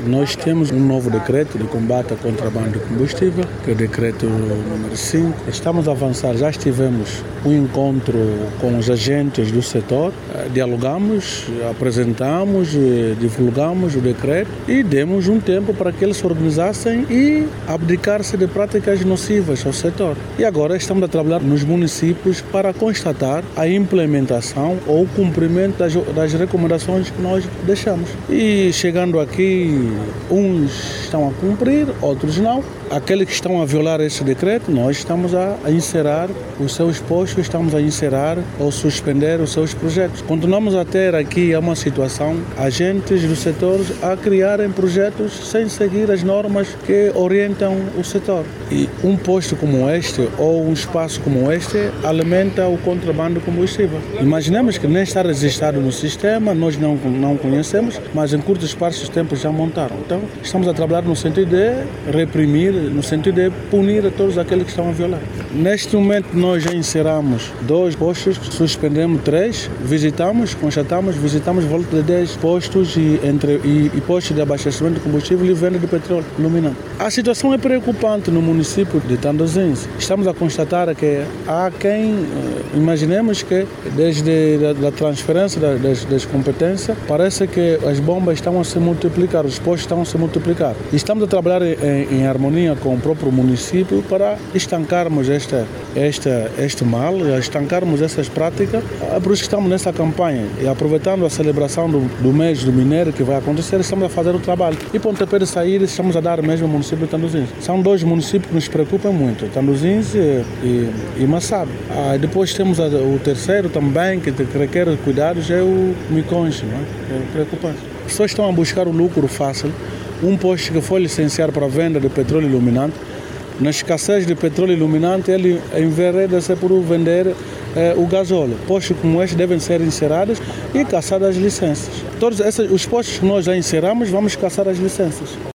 Nós temos um novo decreto de combate ao contrabando de combustível, que é o decreto número 5. Estamos a avançar, já tivemos um encontro com os agentes do setor, dialogamos, apresentamos, divulgamos o decreto e demos um tempo para que eles se organizassem e abdicar-se de práticas nocivas ao setor. E agora estamos a trabalhar nos municípios para constatar a implementação ou o cumprimento das recomendações que nós deixamos. E chegando aqui, uns estão a cumprir, outros não. Aqueles que estão a violar esse decreto, nós estamos a encerrar os seus postos, estamos a encerrar ou suspender os seus projetos. Continuamos a ter aqui uma situação, agentes do setor a criarem projetos sem seguir as normas que orientam o setor. E um posto como este ou um espaço como este alimenta o contrabando de combustível. Imaginemos que nem está registrado no sistema, nós não conhecemos, mas em curtos espaços de tempo já montaram. Então, estamos a trabalhar no sentido de reprimir, no sentido de punir a todos aqueles que estão a violar. Neste momento nós já encerramos 2 postos, suspendemos 3, visitamos volta de 10 postos e postos de abastecimento de combustível e venda de petróleo iluminante. A situação é preocupante no município de Tandozins. Estamos a constatar que há quem, imaginemos que desde a transferência das competências, parece que as bombas estão a se multiplicar, os postos estão a se multiplicar. E estamos a trabalhar em harmonia com o próprio município para estancarmos este mal, estancarmos essas práticas. É por isso que estamos nessa campanha e aproveitando a celebração do mês do minério que vai acontecer, estamos a fazer o trabalho. E pontapé de saída estamos a dar mesmo ao município de Tandozins. São 2 municípios que nos preocupam muito, Tandozins e Massabe. Depois temos o terceiro também que requer cuidados, é o Miconche, não é? É preocupante. As pessoas estão a buscar o lucro fácil. Um posto que foi licenciado para a venda de petróleo iluminante, na escassez de petróleo iluminante, ele envereda-se por vender o gasóleo. Postos como este devem ser encerrados e caçadas as licenças. Todos os postos que nós já encerramos, vamos caçar as licenças.